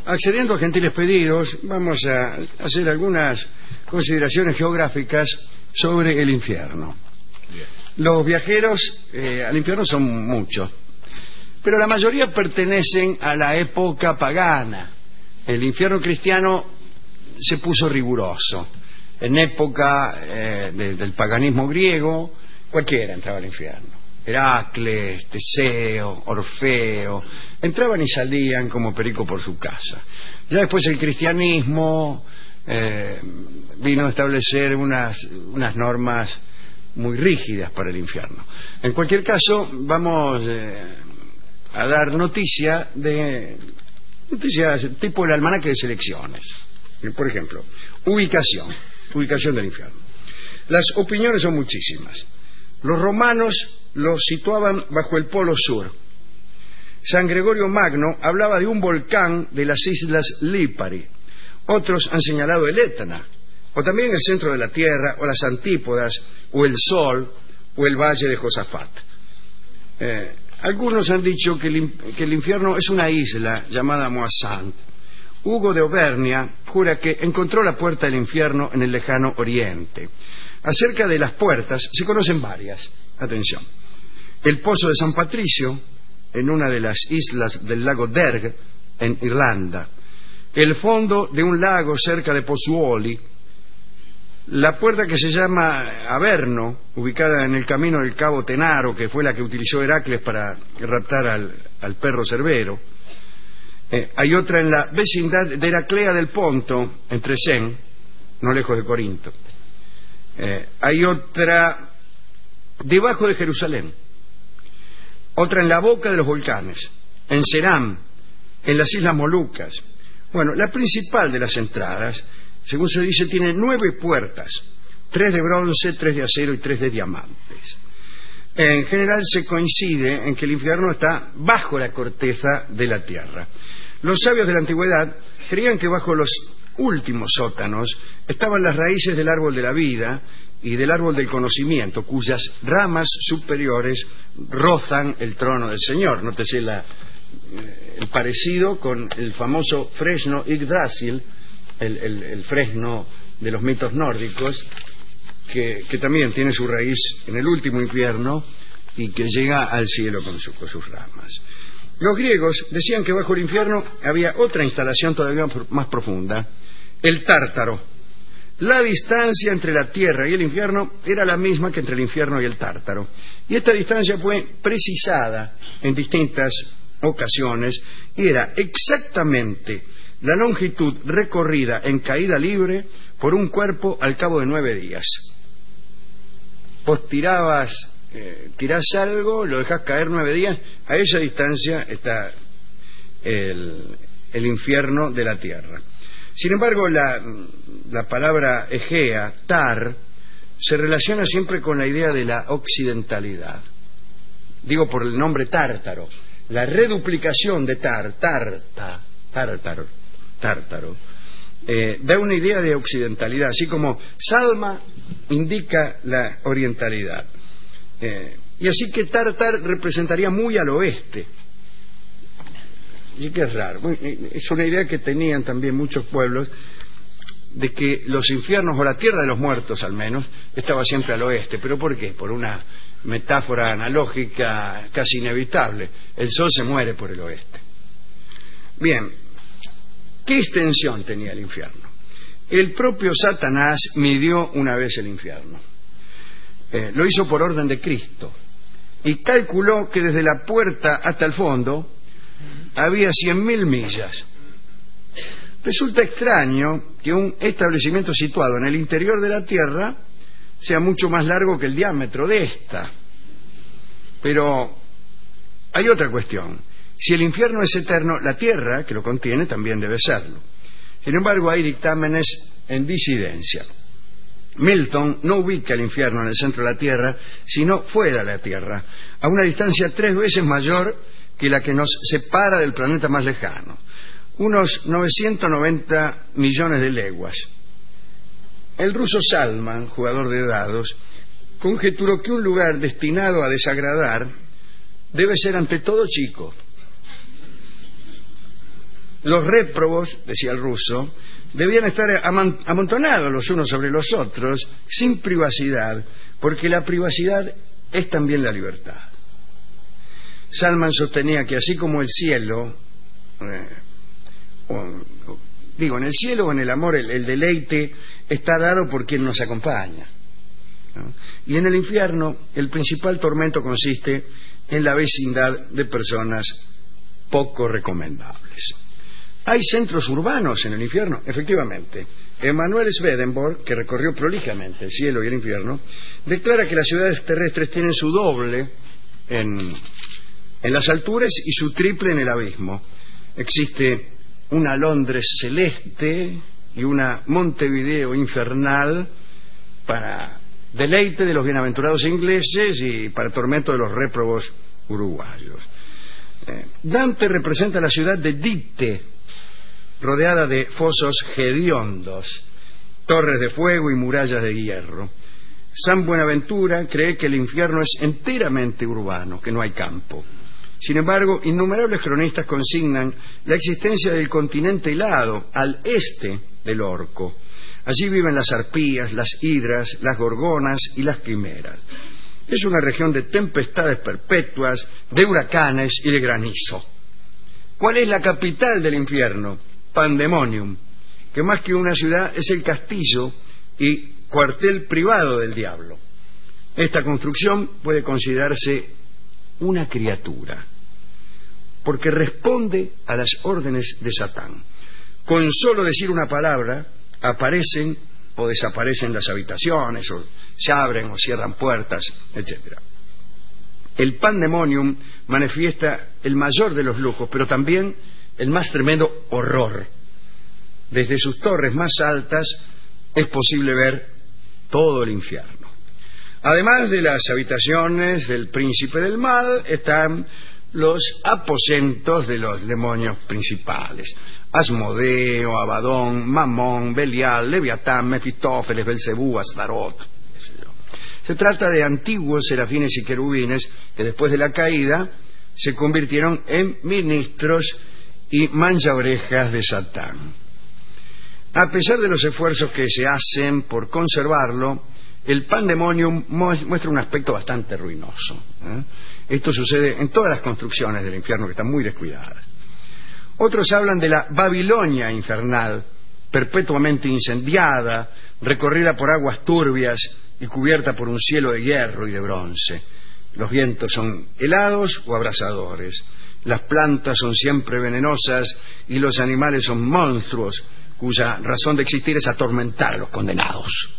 accediendo a gentiles pedidos, vamos a hacer algunas consideraciones geográficas sobre el infierno. Los viajeros al infierno son muchos, pero la mayoría pertenecen a la época pagana. El infierno cristiano se puso riguroso. En época del paganismo griego, cualquiera entraba al infierno. Heracles, Teseo, Orfeo, entraban y salían como perico por su casa. Ya después el cristianismo vino a establecer unas normas muy rígidas para el infierno. En cualquier caso, vamos a dar noticias tipo el almanaque de selecciones. Por ejemplo, ubicación del infierno. Las opiniones son muchísimas. Los romanos lo situaban bajo el polo sur. San Gregorio Magno hablaba de un volcán de las islas Lipari. Otros han señalado el Etna, o también el centro de la tierra, o las antípodas, o el sol, o el valle de Josafat. Algunos han dicho que el infierno es una isla llamada Moisant. Hugo de Auvernia jura que encontró la puerta del infierno en el lejano oriente. Acerca de las puertas se conocen varias. Atención. El pozo de San Patricio, en una de las islas del lago Derg, en Irlanda. El fondo de un lago cerca de Pozzuoli. La puerta que se llama Averno, ubicada en el camino del cabo Tenaro, que fue la que utilizó Heracles para raptar al perro Cerbero. Hay otra en la vecindad de Heraclea del Ponto, en Tresén, no lejos de Corinto. Hay otra debajo de Jerusalén, otra en la boca de los volcanes, en Ceram, en las Islas Molucas. Bueno, la principal de las entradas, según se dice, tiene 9 puertas, 3 de bronce, 3 de acero y 3 de diamantes. En general se coincide en que el infierno está bajo la corteza de la tierra. Los sabios de la antigüedad creían que bajo los últimos sótanos estaban las raíces del árbol de la vida y del árbol del conocimiento, cuyas ramas superiores rozan el trono del Señor. Nótese el parecido con el famoso fresno Yggdrasil, el fresno de los mitos nórdicos, que también tiene su raíz en el último infierno y que llega al cielo con sus ramas. Los griegos decían que bajo el infierno había otra instalación todavía más profunda, el Tártaro. La distancia entre la tierra y el infierno era la misma que entre el infierno y el Tártaro. Y esta distancia fue precisada en distintas ocasiones y era exactamente la longitud recorrida en caída libre por un cuerpo al cabo de 9 días. Vos tirás algo, lo dejás caer 9 días, a esa distancia está el infierno de la tierra. Sin embargo, la palabra Egea, tar, se relaciona siempre con la idea de la occidentalidad. Digo por el nombre tártaro. La reduplicación de tártaro, da una idea de occidentalidad, así como Salma indica la orientalidad. Y así que Tártar representaría muy al oeste. Y que es raro. Es una idea que tenían también muchos pueblos, de que los infiernos, o la tierra de los muertos al menos, estaba siempre al oeste. ¿Pero por qué? Por una metáfora analógica casi inevitable. El sol se muere por el oeste. Bien, ¿qué extensión tenía el infierno? El propio Satanás midió una vez el infierno. Lo hizo por orden de Cristo y calculó que desde la puerta hasta el fondo había 100.000 millas. Resulta extraño que un establecimiento situado en el interior de la Tierra sea mucho más largo que el diámetro de esta. Pero hay otra cuestión. Si el infierno es eterno, la Tierra, que lo contiene, también debe serlo. Sin embargo, hay dictámenes en disidencia. Milton no ubica el infierno en el centro de la Tierra, sino fuera de la Tierra, a una distancia 3 veces mayor que la que nos separa del planeta más lejano, unos 990 millones de leguas. El ruso Salman, jugador de dados, conjeturó que un lugar destinado a desagradar debe ser ante todo chico. Los réprobos, decía el ruso, debían estar amontonados los unos sobre los otros, sin privacidad, porque la privacidad es también la libertad. Salman sostenía que así como el cielo, en el cielo o en el amor, el deleite está dado por quien nos acompaña, ¿no? Y en el infierno el principal tormento consiste en la vecindad de personas poco recomendables. ¿Hay centros urbanos en el infierno? Efectivamente. Emanuel Swedenborg, que recorrió prolijamente el cielo y el infierno, declara que las ciudades terrestres tienen su doble en las alturas y su triple en el abismo. Existe una Londres celeste y una Montevideo infernal para deleite de los bienaventurados ingleses y para tormento de los réprobos uruguayos. Dante representa la ciudad de Dite, rodeada de fosos hediondos, torres de fuego y murallas de hierro. San Buenaventura cree que el infierno es enteramente urbano, que no hay campo. Sin embargo, innumerables cronistas consignan la existencia del continente helado, al este del Orco. Allí viven las arpías, las hidras, las gorgonas y las quimeras. Es una región de tempestades perpetuas, de huracanes y de granizo. ¿Cuál es la capital del infierno? Pandemonium, que más que una ciudad es el castillo y cuartel privado del diablo. Esta construcción puede considerarse una criatura, porque responde a las órdenes de Satán. Con solo decir una palabra, aparecen o desaparecen las habitaciones, o se abren o cierran puertas, etc. El Pandemonium manifiesta el mayor de los lujos, pero también el más tremendo horror. Desde sus torres más altas es posible ver todo el infierno. Además de las habitaciones del príncipe del mal, están los aposentos de los demonios principales: Asmodeo, Abadón, Mamón, Belial, Leviatán, Mefistófeles, Belcebú, Astarot. Se trata de antiguos serafines y querubines que después de la caída se convirtieron en ministros y manchaorejas de Satán. A pesar de los esfuerzos que se hacen por conservarlo, el Pandemonium muestra un aspecto bastante ruinoso. Esto sucede en todas las construcciones del infierno, que están muy descuidadas. Otros hablan de la Babilonia infernal, perpetuamente incendiada, recorrida por aguas turbias y cubierta por un cielo de hierro y de bronce. Los vientos son helados o abrasadores, las plantas son siempre venenosas y los animales son monstruos cuya razón de existir es atormentar a los condenados.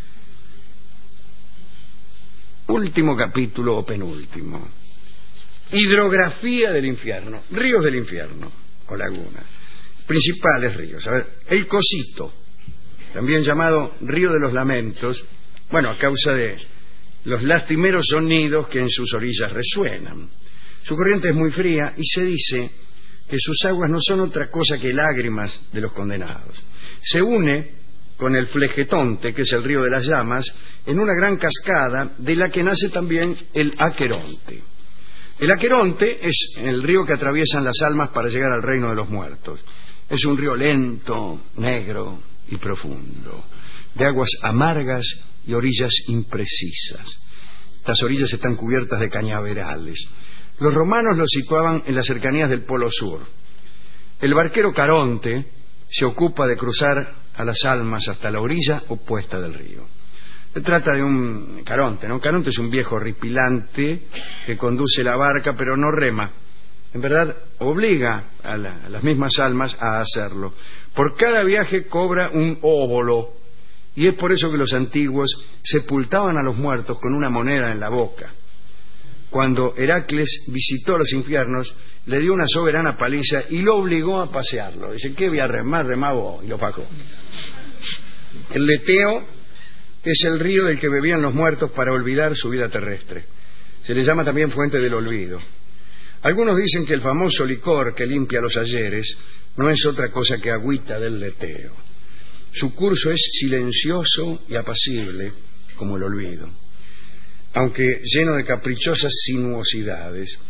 Último capítulo o penúltimo. Hidrografía del infierno, ríos del infierno o lagunas. Principales ríos. El Cosito, también llamado Río de los Lamentos, a causa de los lastimeros sonidos que en sus orillas resuenan. Su corriente es muy fría y se dice que sus aguas no son otra cosa que lágrimas de los condenados. Se une con el Flegetonte, que es el río de las llamas, en una gran cascada de la que nace también el Aqueronte. El Aqueronte es el río que atraviesan las almas para llegar al reino de los muertos. Es un río lento, negro y profundo, de aguas amargas y orillas imprecisas. Estas orillas están cubiertas de cañaverales. Los romanos lo situaban en las cercanías del Polo Sur. El barquero Caronte se ocupa de cruzar a las almas hasta la orilla opuesta del río. Se trata de un Caronte, ¿no? Caronte es un viejo horripilante que conduce la barca pero no rema. En verdad, obliga a las mismas almas a hacerlo. Por cada viaje cobra un óbolo, y es por eso que los antiguos sepultaban a los muertos con una moneda en la boca. Cuando Heracles visitó los infiernos, le dio una soberana paliza y lo obligó a pasearlo. Dice, ¿qué voy a remar? Remaba y lo pagó. El Leteo es el río del que bebían los muertos para olvidar su vida terrestre. Se le llama también fuente del olvido. Algunos dicen que el famoso licor que limpia los ayeres no es otra cosa que agüita del Leteo. Su curso es silencioso y apacible como el olvido, aunque lleno de caprichosas sinuosidades.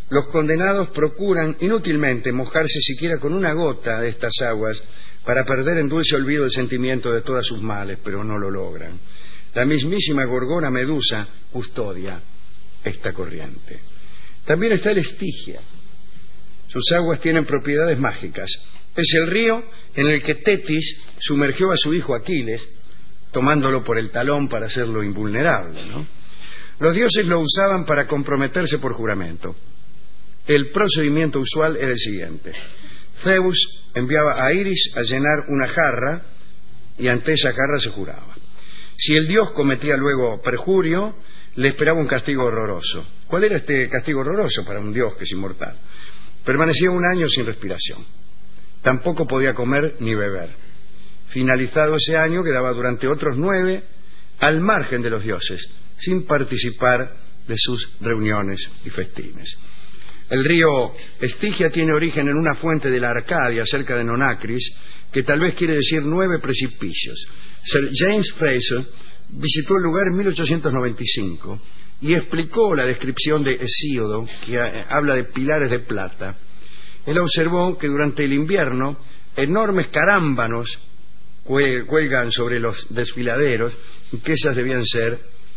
Los condenados procuran inútilmente mojarse siquiera con una gota de estas aguas para perder en dulce olvido el sentimiento de todas sus males, pero no lo logran. La mismísima Gorgona Medusa custodia esta corriente. También está el Estigia. Sus aguas tienen propiedades mágicas. Es el río en el que Tetis sumergió a su hijo Aquiles, tomándolo por el talón para hacerlo invulnerable, ¿no? Los dioses lo usaban para comprometerse por juramento. El procedimiento usual era el siguiente. Zeus enviaba a Iris a llenar una jarra y ante esa jarra se juraba. Si el dios cometía luego perjurio, le esperaba un castigo horroroso. ¿Cuál era este castigo horroroso para un dios que es inmortal? Permanecía un año sin respiración. Tampoco podía comer ni beber. Finalizado ese año, quedaba durante otros 9 al margen de los dioses, sin participar de sus reuniones y festines. El río Estigia tiene origen en una fuente de la Arcadia, cerca de Nonacris, que tal vez quiere decir 9 precipicios. Sir James Fraser visitó el lugar en 1895 y explicó la descripción de Hesíodo, que habla de pilares de plata. Él observó que durante el invierno enormes carámbanos cuelgan sobre los desfiladeros y que esas debían ser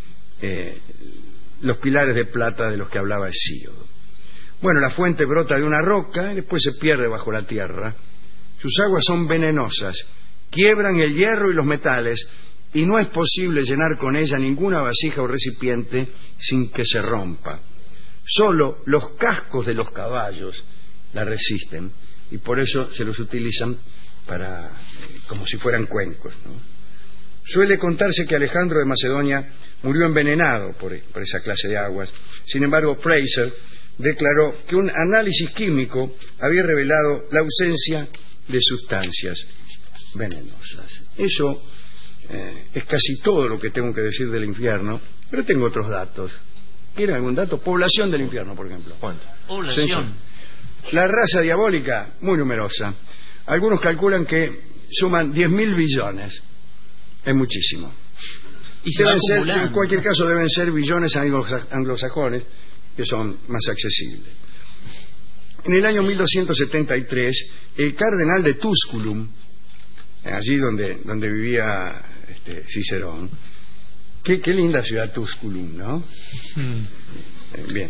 los pilares de plata de los que hablaba Hesíodo. Bueno, la fuente brota de una roca y después se pierde bajo la tierra. Sus aguas son venenosas, quiebran el hierro y los metales y no es posible llenar con ella ninguna vasija o recipiente sin que se rompa. Solo los cascos de los caballos la resisten y por eso se los utilizan para como si fueran cuencos, ¿no? Suele contarse que Alejandro de Macedonia murió envenenado por esa clase de aguas. Sin embargo, Fraser declaró que un análisis químico había revelado la ausencia de sustancias venenosas. Eso es casi todo lo que tengo que decir del infierno, pero tengo otros datos. ¿Quieren algún dato? Población del infierno, por ejemplo. ¿Cuánto? Población. La raza diabólica, muy numerosa. Algunos calculan que suman 10.000 billones. Es muchísimo. Y se va acumulando. En cualquier caso deben ser billones anglosajones, que son más accesibles. En el año 1273, el cardenal de Tusculum, allí donde vivía Cicerón, qué linda ciudad Tusculum, ¿no? Bien.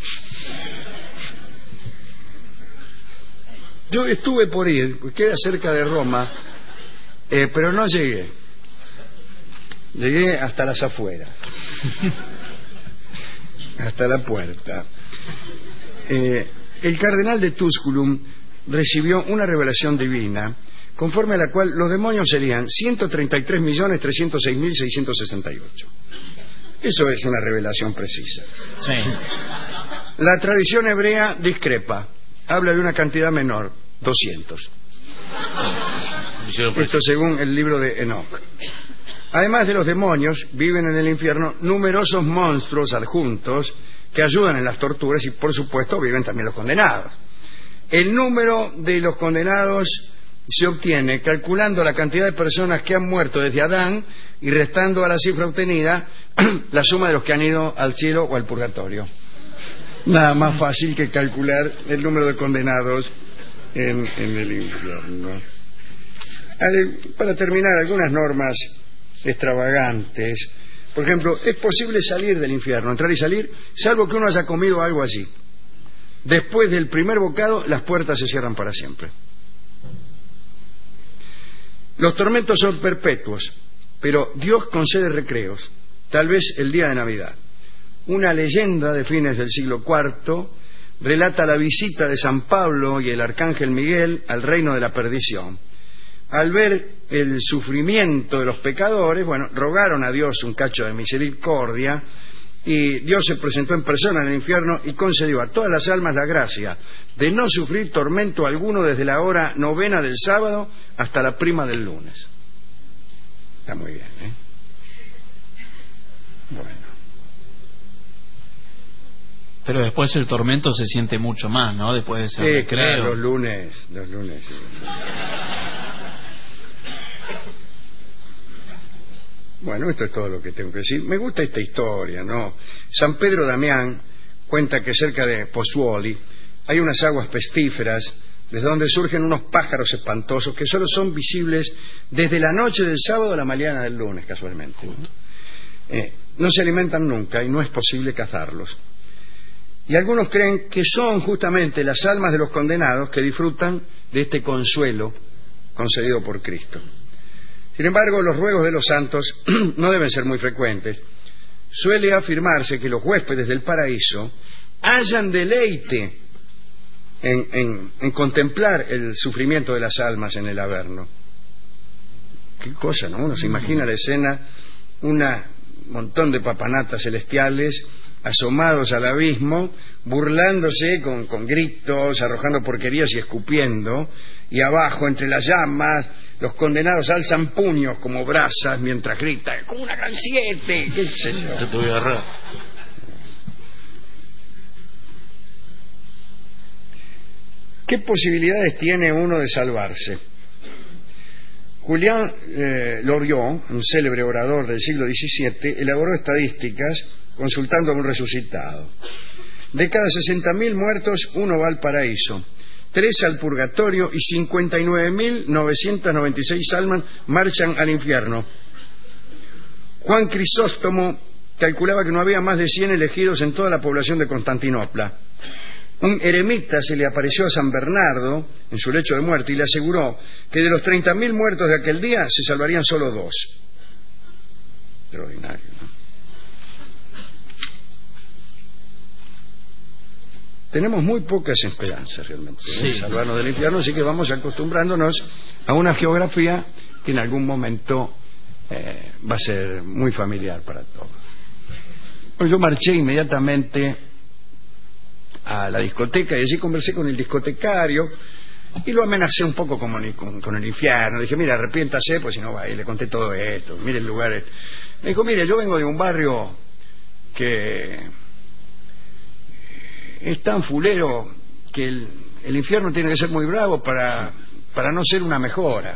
Yo estuve por ir, porque queda cerca de Roma, pero no llegué. Llegué hasta las afueras. Hasta la puerta. El cardenal de Tusculum recibió una revelación divina conforme a la cual los demonios serían 133.306.668. Eso es una revelación precisa. Sí. La tradición hebrea discrepa, habla de una cantidad menor, 200. Esto según el libro de Enoch. Además de los demonios, viven en el infierno numerosos monstruos adjuntos que ayudan en las torturas y, por supuesto, viven también los condenados. El número de los condenados se obtiene calculando la cantidad de personas que han muerto desde Adán y restando a la cifra obtenida la suma de los que han ido al cielo o al purgatorio. Nada más fácil que calcular el número de condenados en el infierno. Para terminar, algunas normas extravagantes. Por ejemplo, es posible salir del infierno, entrar y salir, salvo que uno haya comido algo allí. Después del primer bocado, las puertas se cierran para siempre. Los tormentos son perpetuos, pero Dios concede recreos, tal vez el día de Navidad. Una leyenda de fines del siglo IV relata la visita de San Pablo y el arcángel Miguel al reino de la perdición. Al ver el sufrimiento de los pecadores, rogaron a Dios un cacho de misericordia y Dios se presentó en persona en el infierno y concedió a todas las almas la gracia de no sufrir tormento alguno desde la hora 9 del sábado hasta la prima del lunes. Está muy bien, ¿eh? Bueno. Pero después el tormento se siente mucho más, ¿no? Después de ese recreo. Claro, los lunes. Sí. Bueno, esto es todo lo que tengo que decir. Me gusta esta historia, ¿no? San Pedro Damián cuenta que cerca de Pozzuoli hay unas aguas pestíferas desde donde surgen unos pájaros espantosos que solo son visibles desde la noche del sábado a la mañana del lunes, casualmente. No se alimentan nunca y no es posible cazarlos. Y algunos creen que son justamente las almas de los condenados que disfrutan de este consuelo concedido por Cristo. Sin embargo, los ruegos de los santos no deben ser muy frecuentes. Suele afirmarse que los huéspedes del paraíso hallan deleite en contemplar el sufrimiento de las almas en el Averno. Qué cosa, ¿no? Uno se imagina la escena, un montón de papanatas celestiales asomados al abismo, burlándose con gritos, arrojando porquerías y escupiendo, y abajo, entre las llamas, los condenados alzan puños como brasas mientras gritan, como una gran 7, qué sé yo. Se puede agarrar. ¿Qué posibilidades tiene uno de salvarse? Julián Loriot, un célebre orador del siglo XVII, elaboró estadísticas consultando a un resucitado. De cada 60.000 muertos, uno va al paraíso, 3 al purgatorio y 59.996 almas marchan al infierno. Juan Crisóstomo calculaba que no había más de 100 elegidos en toda la población de Constantinopla. Un eremita se le apareció a San Bernardo en su lecho de muerte y le aseguró que de los 30.000 muertos de aquel día se salvarían solo 2. Extraordinario, ¿no? Tenemos muy pocas esperanzas realmente de salvarnos del infierno, así que vamos acostumbrándonos a una geografía que en algún momento va a ser muy familiar para todos. Pues yo marché inmediatamente a la discoteca y allí conversé con el discotecario y lo amenacé un poco con el infierno. Le dije, mira, arrepiéntase, pues si no va. Y le conté todo esto, mire el lugar. Me dijo, mire, yo vengo de un barrio que es tan fulero que el infierno tiene que ser muy bravo para no ser una mejora.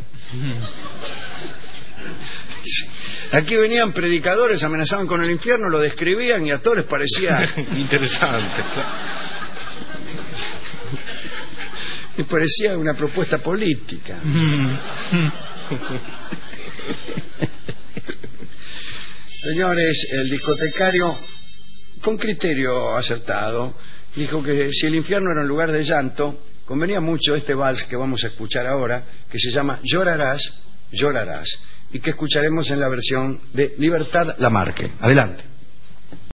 Aquí venían predicadores, amenazaban con el infierno, lo describían y a todos les parecía interesante. Les parecía una propuesta política. Señores, el discotecario, con criterio acertado, dijo que si el infierno era un lugar de llanto, convenía mucho este vals que vamos a escuchar ahora, que se llama Llorarás, llorarás, y que escucharemos en la versión de Libertad Lamarque. Adelante.